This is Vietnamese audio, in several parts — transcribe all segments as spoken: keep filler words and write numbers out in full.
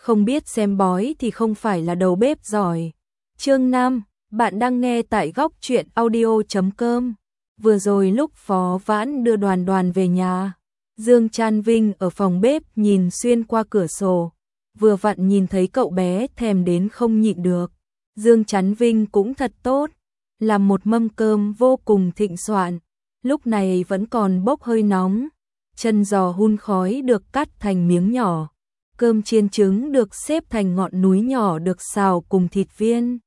không biết xem bói thì không phải là đầu bếp giỏi. Chương năm, bạn đang nghe tại góc truyện audio chấm com. Vừa rồi lúc Phó Vãn đưa Đoàn Đoàn về nhà, Dương Trăn Vinh ở phòng bếp nhìn xuyên qua cửa sổ, vừa vặn nhìn thấy cậu bé thèm đến không nhịn được. Dương Trăn Vinh cũng thật tốt, làm một mâm cơm vô cùng thịnh soạn, lúc này vẫn còn bốc hơi nóng, chân giò hun khói được cắt thành miếng nhỏ, cơm chiên trứng được xếp thành ngọn núi nhỏ được xào cùng thịt viên.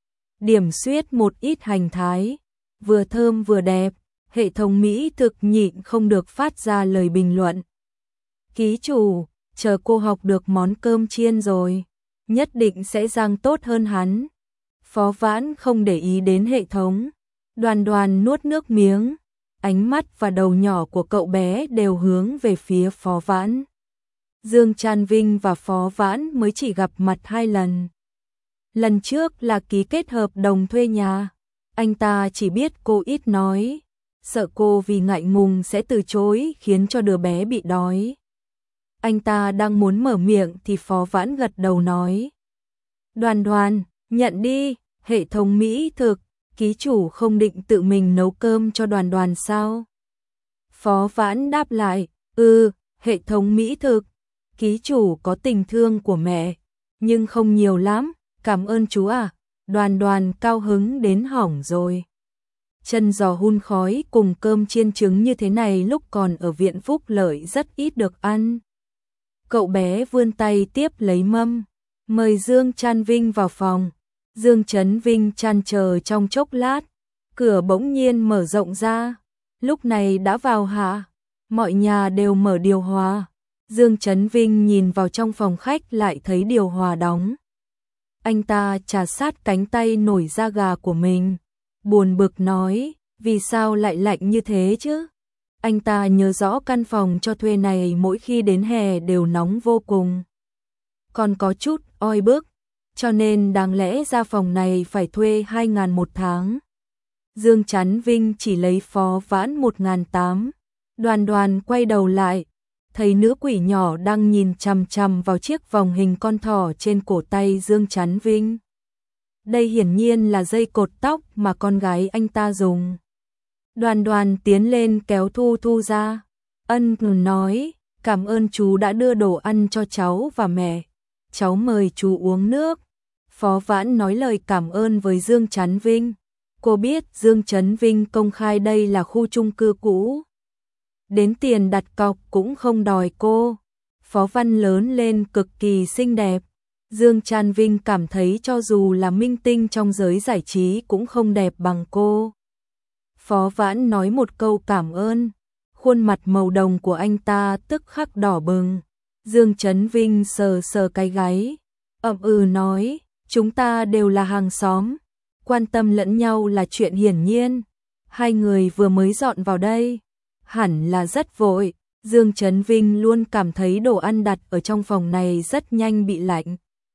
Điểm xuyết một ít hành thái, vừa thơm vừa đẹp, hệ thống mỹ thực nhịn không được phát ra lời bình luận. Ký chủ, chờ cô học được món cơm chiên rồi, nhất định sẽ rang tốt hơn hắn. Phó Vãn không để ý đến hệ thống, Đoàn Đoàn nuốt nước miếng, ánh mắt và đầu nhỏ của cậu bé đều hướng về phía Phó Vãn. Dương Trăn Vinh và Phó Vãn mới chỉ gặp mặt hai lần. Lần trước là ký kết hợp đồng thuê nhà, anh ta chỉ biết cô ít nói, sợ cô vì ngại ngùng sẽ từ chối khiến cho đứa bé bị đói. Anh ta đang muốn mở miệng thì Phó Vãn gật đầu nói: Đoàn Đoàn, nhận đi, hệ thống mỹ thực, ký chủ không định tự mình nấu cơm cho Đoàn Đoàn sao? Phó Vãn đáp lại: Ừ, hệ thống mỹ thực, ký chủ có tình thương của mẹ, nhưng không nhiều lắm, cảm ơn chú à. Đoàn Đoàn cao hứng đến hỏng rồi. Chân giò hun khói cùng cơm chiên trứng như thế này lúc còn ở viện Phúc Lợi rất ít được ăn. Cậu bé vươn tay tiếp lấy mâm, mời Dương Trăn Vinh vào phòng. Dương Trấn Vinh chăn chờ trong chốc lát, cửa bỗng nhiên mở rộng ra, lúc này đã vào hạ, mọi nhà đều mở điều hòa. Dương Trấn Vinh nhìn vào trong phòng khách lại thấy điều hòa đóng. Anh ta chà sát cánh tay nổi da gà của mình, buồn bực nói, vì sao lại lạnh như thế chứ? Anh ta nhớ rõ căn phòng cho thuê này mỗi khi đến hè đều nóng vô cùng, còn có chút oi bức, cho nên đáng lẽ ra phòng này phải thuê hai ngàn một tháng. Dương Trăn Vinh chỉ lấy Phó Vãn một ngàn tám. Đoàn Đoàn quay đầu lại, thấy nữ quỷ nhỏ đang nhìn chằm chằm vào chiếc vòng hình con thỏ trên cổ tay Dương Trăn Vinh. Đây hiển nhiên là dây cột tóc mà con gái anh ta dùng. Đoàn Đoàn tiến lên kéo Thu Thu ra, ân cần nói, cảm ơn chú đã đưa đồ ăn cho cháu và mẹ, cháu mời chú uống nước. Phó Vãn nói lời cảm ơn với Dương Trăn Vinh. Cô biết Dương Trấn Vinh công khai đây là khu chung cư cũ, đến tiền đặt cọc cũng không đòi cô. Phó Văn lớn lên cực kỳ xinh đẹp, Dương Trăn Vinh cảm thấy cho dù là minh tinh trong giới giải trí cũng không đẹp bằng cô. Phó Vãn nói một câu cảm ơn, khuôn mặt màu đồng của anh ta tức khắc đỏ bừng. Dương Trấn Vinh sờ sờ cái gáy, ậm ừ nói, chúng ta đều là hàng xóm, quan tâm lẫn nhau là chuyện hiển nhiên. Hai người vừa mới dọn vào đây, hẳn là rất vội. Dương Trấn Vinh luôn cảm thấy đồ ăn đặt ở trong phòng này rất nhanh bị lạnh.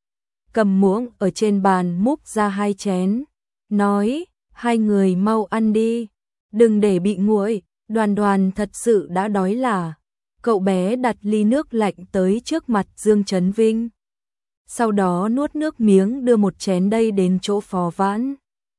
Cầm muỗng ở trên bàn múc ra hai chén, nói, hai người mau ăn đi, đừng để bị nguội. Đoàn Đoàn thật sự đã đói là. Cậu bé đặt ly nước lạnh tới trước mặt Dương Trấn Vinh, sau đó nuốt nước miếng đưa một chén đây đến chỗ Phó Vãn.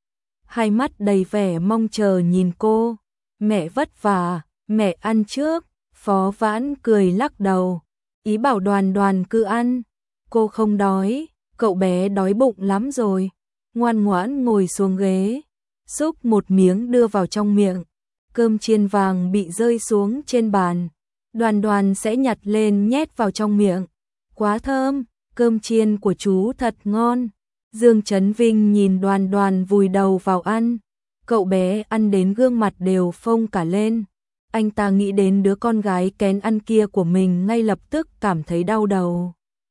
Hai mắt đầy vẻ mong chờ nhìn cô. Mẹ vất vả, mẹ ăn trước. Phó Vãn cười lắc đầu, ý bảo Đoàn Đoàn cứ ăn. Cô không đói, cậu bé đói bụng lắm rồi. Ngoan ngoãn ngồi xuống ghế, xúc một miếng đưa vào trong miệng. Cơm chiên vàng bị rơi xuống trên bàn, Đoàn Đoàn sẽ nhặt lên nhét vào trong miệng. Quá thơm, cơm chiên của chú thật ngon. Dương Trấn Vinh nhìn Đoàn Đoàn vùi đầu vào ăn, cậu bé ăn đến gương mặt đều phông cả lên. Anh ta nghĩ đến đứa con gái kén ăn kia của mình ngay lập tức cảm thấy đau đầu.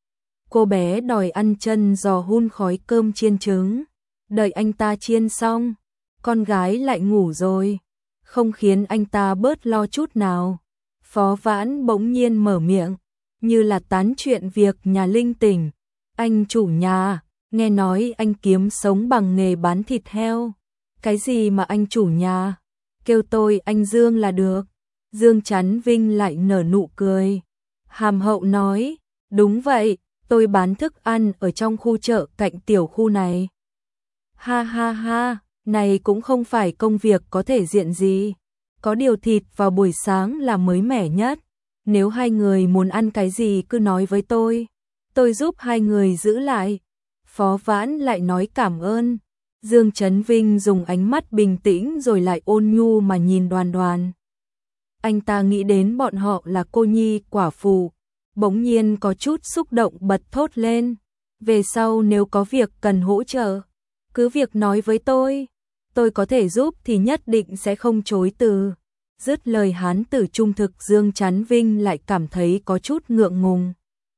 Cô bé đòi ăn chân giò hun khói cơm chiên trứng, đợi anh ta chiên xong, con gái lại ngủ rồi, không khiến anh ta bớt lo chút nào. Phó Vãn bỗng nhiên mở miệng, như là tán chuyện việc nhà linh tinh. Anh chủ nhà, nghe nói anh kiếm sống bằng nghề bán thịt heo. Cái gì mà anh chủ nhà, kêu tôi anh Dương là được. Dương Trấn Vinh lại nở nụ cười, hàm hậu nói, đúng vậy, tôi bán thức ăn ở trong khu chợ cạnh tiểu khu này. Ha ha ha, này cũng không phải công việc có thể diện gì. Có điều thịt vào buổi sáng là mới mẻ nhất. Nếu hai người muốn ăn cái gì cứ nói với tôi. Tôi giúp hai người giữ lại. Phó Vãn lại nói cảm ơn. Dương Chấn Vinh dùng ánh mắt bình tĩnh rồi lại ôn nhu mà nhìn Đoàn Đoàn. Anh ta nghĩ đến bọn họ là cô nhi quả phụ, bỗng nhiên có chút xúc động bật thốt lên. Về sau nếu có việc cần hỗ trợ, cứ việc nói với tôi. Tôi có thể giúp thì nhất định sẽ không chối từ. Dứt lời hán tử trung thực, Dương Chấn Vinh lại cảm thấy có chút ngượng ngùng.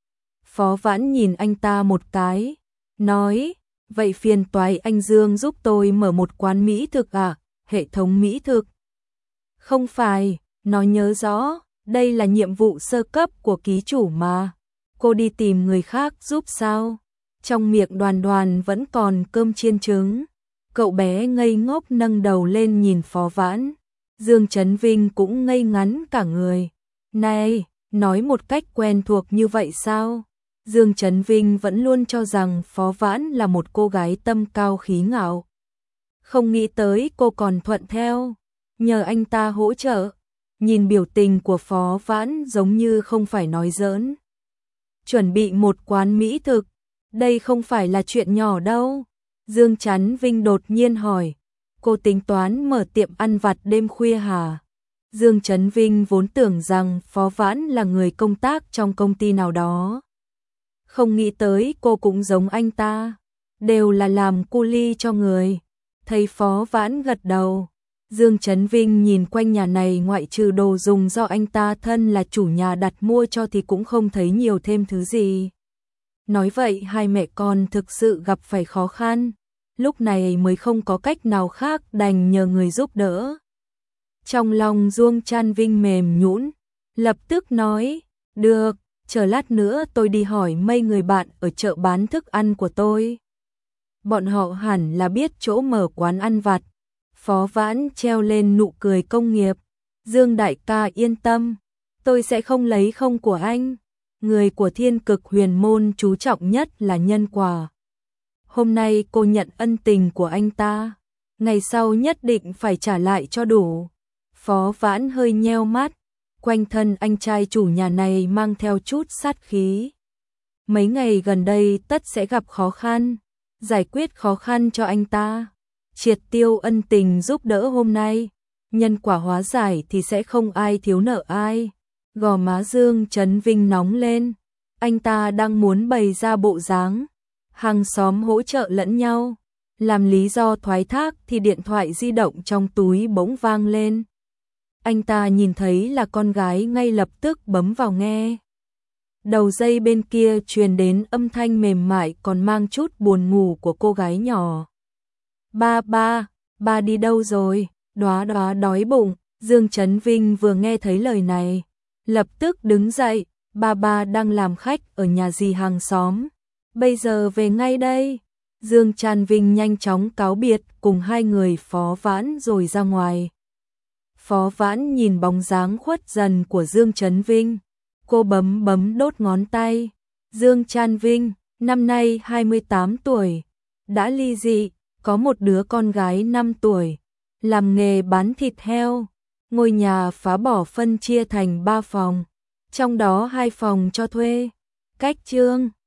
Phó Vãn nhìn anh ta một cái, nói, vậy phiền toái anh Dương giúp tôi mở một quán mỹ thực à, hệ thống mỹ thực. Không phải, nó nhớ rõ, đây là nhiệm vụ sơ cấp của ký chủ mà. Cô đi tìm người khác giúp sao? Trong miệng Đoàn Đoàn vẫn còn cơm chiên trứng. Cậu bé ngây ngốc nâng đầu lên nhìn Phó Vãn. Dương Chấn Vinh cũng ngây ngắn cả người. Này, nói một cách quen thuộc như vậy sao? Dương Chấn Vinh vẫn luôn cho rằng Phó Vãn là một cô gái tâm cao khí ngạo. Không nghĩ tới cô còn thuận theo, nhờ anh ta hỗ trợ. Nhìn biểu tình của Phó Vãn giống như không phải nói giỡn. Chuẩn bị một quán mỹ thực, đây không phải là chuyện nhỏ đâu. Dương Chấn Vinh đột nhiên hỏi, cô tính toán mở tiệm ăn vặt đêm khuya hả? Dương Chấn Vinh vốn tưởng rằng Phó Vãn là người công tác trong công ty nào đó. Không nghĩ tới cô cũng giống anh ta, đều là làm cu li cho người. Thấy Phó Vãn gật đầu, Dương Chấn Vinh nhìn quanh nhà này ngoại trừ đồ dùng do anh ta thân là chủ nhà đặt mua cho thì cũng không thấy nhiều thêm thứ gì. Nói vậy hai mẹ con thực sự gặp phải khó khăn, lúc này mới không có cách nào khác đành nhờ người giúp đỡ. Trong lòng Dương Chấn Vinh mềm nhũn, lập tức nói, được, chờ lát nữa tôi đi hỏi mấy người bạn ở chợ bán thức ăn của tôi. Bọn họ hẳn là biết chỗ mở quán ăn vặt. Phó Vãn treo lên nụ cười công nghiệp. Dương đại ca yên tâm, tôi sẽ không lấy không của anh. Người của Thiên Cực Huyền Môn chú trọng nhất là nhân quả. Hôm nay cô nhận ân tình của anh ta, ngày sau nhất định phải trả lại cho đủ. Phó Vãn hơi nheo mắt, quanh thân anh trai chủ nhà này mang theo chút sát khí. Mấy ngày gần đây tất sẽ gặp khó khăn, giải quyết khó khăn cho anh ta. Triệt tiêu ân tình giúp đỡ hôm nay, nhân quả hóa giải thì sẽ không ai thiếu nợ ai. Gò má Dương Chấn Vinh nóng lên, anh ta đang muốn bày ra bộ dáng hàng xóm hỗ trợ lẫn nhau. Làm lý do thoái thác thì điện thoại di động trong túi bỗng vang lên. Anh ta nhìn thấy là con gái ngay lập tức bấm vào nghe. Đầu dây bên kia truyền đến âm thanh mềm mại còn mang chút buồn ngủ của cô gái nhỏ. Ba ba, ba đi đâu rồi? Đóa đóa đói bụng. Dương Chấn Vinh vừa nghe thấy lời này, lập tức đứng dậy. Ba ba đang làm khách ở nhà dì hàng xóm, bây giờ về ngay đây. Dương Chấn Vinh nhanh chóng cáo biệt cùng hai người Phó Vãn rồi ra ngoài. Phó Vãn nhìn bóng dáng khuất dần của Dương Chấn Vinh, cô bấm bấm đốt ngón tay. Dương Chấn Vinh, năm nay hai mươi tám tuổi, đã ly dị, có một đứa con gái năm tuổi, làm nghề bán thịt heo. Ngôi nhà phá bỏ phân chia thành ba phòng, trong đó hai phòng cho thuê. Cách chương